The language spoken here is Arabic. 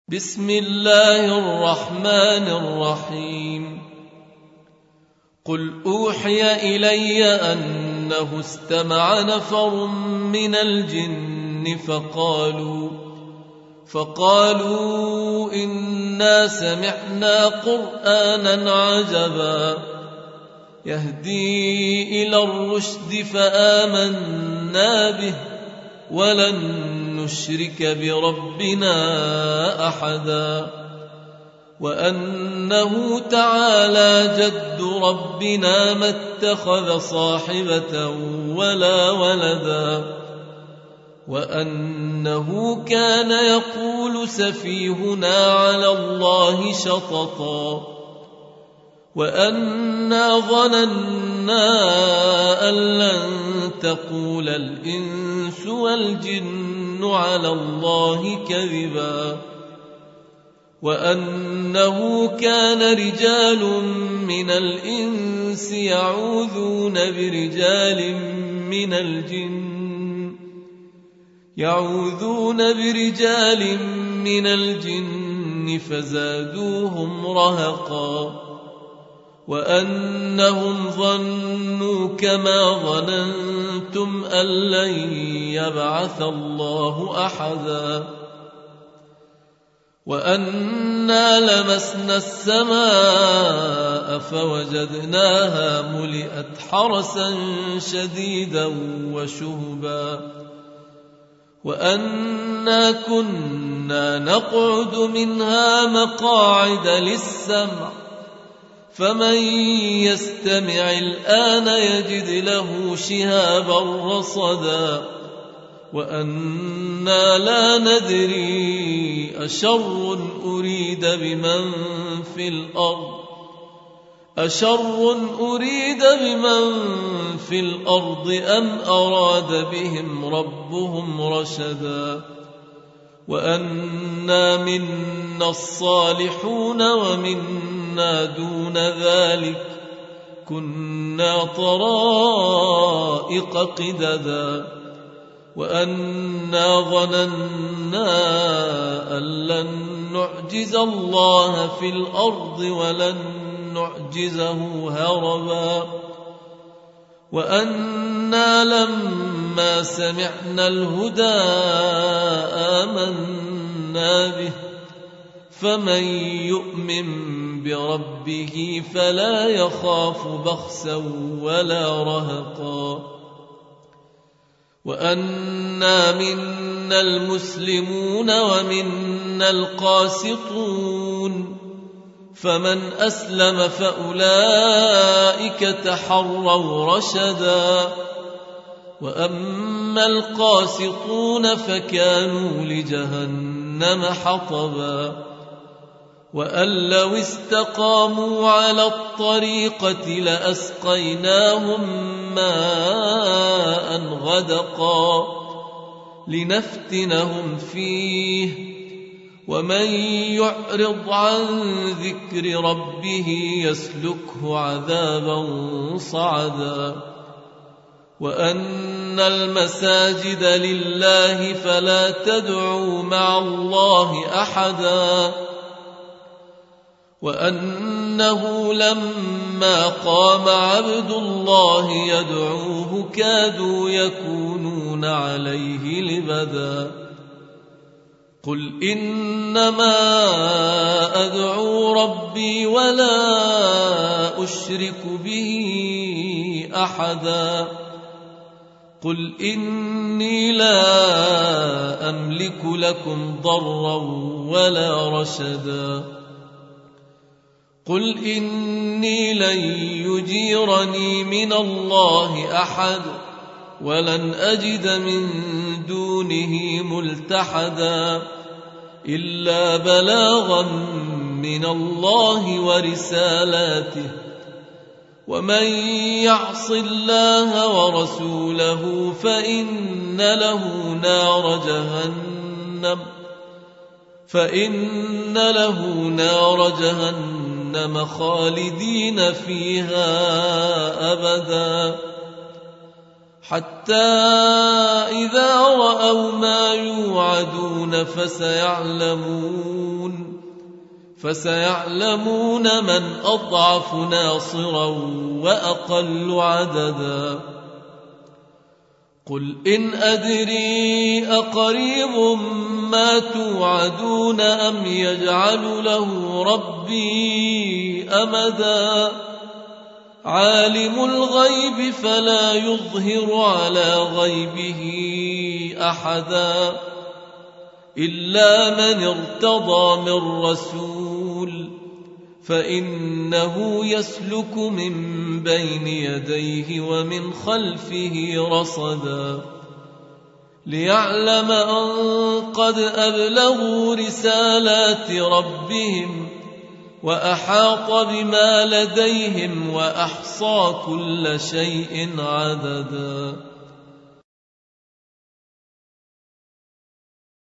بسم الله الرحمن الرحيم. قل أوحي إلي أنه استمع نفر من الجن فقالوا إنا سمعنا قرآنا عجبا يهدي إلى الرشد فآمنا به ولن نشرك بربنا أحدا وأنه تعالى جد ربنا ما اتخذ صاحبة ولا ولدا وأنه كان يقول سفيهنا على الله شططا وأنا ظننا أن لن تقول الإنس والجن على الله كذبا وأنه كان رجال من الإنس يعوذون برجال من الجن فزادوهم رهقا وأنهم ظنوا كما ظننتم أن لن يبعث الله أحدا وأنا لمسنا السماء فوجدناها ملئت حرسا شديدا وشهبا وأنا كنا نقعد منها مقاعد للسمع فمن يستمع الآن يجد له شهابا رصدا وأنا لا ندري أشر أريد بمن في الأرض أم أراد بهم ربهم رشدا وأنا منا الصالحون ومنا دون ذلك كنا طرائق قددا وأنا ظننا أن لن نعجز الله في الأرض ولن نعجزه هربا وأنا لما سمعنا الهدى آمنا به فمن يؤمن بربه فلا يخاف بخسا ولا رهقا وأنا منا المسلمون ومنا القاسطون فمن أسلم فأولئك تحروا رشدا وأما القاسطون فكانوا لجهنم حطبا وأن لو استقاموا على الطريقة لأسقيناهم ماء غدقا لنفتنهم فيه ومن يعرض عن ذكر ربه يسلكه عذابا صعدا وأن المساجد لله فلا تدعوا مع الله أحدا وأنه لما قام عبد الله يدعوه كادوا يكونون عليه لبدا قل إنما أدعو ربي ولا أشرك به أحدا قل إني لا أملك لكم ضرا ولا رشدا قل إني لن يجيرني من الله أحد ولن أجد من دونه ملتحدا إلا بلاغا من الله ورسالاته ومن يعص الله ورسوله فإن له نار جهنم خالدين فيها أبدا حتى إذا رأوا ما يوعدون فسيعلمون من أضعف ناصرا وأقل عددا. قل إن أدري أقريب ما توعدون أم يجعل له ربي أمدا. عالم الغيب فلا يظهر على غيبه أحدا إلا من ارتضى من رسول فإنه يسلك من بين يديه ومن خلفه رصدا ليعلم أن قد أبلغوا رسالات ربهم وأحاط بما لديهم وأحصى كل شيء عددا.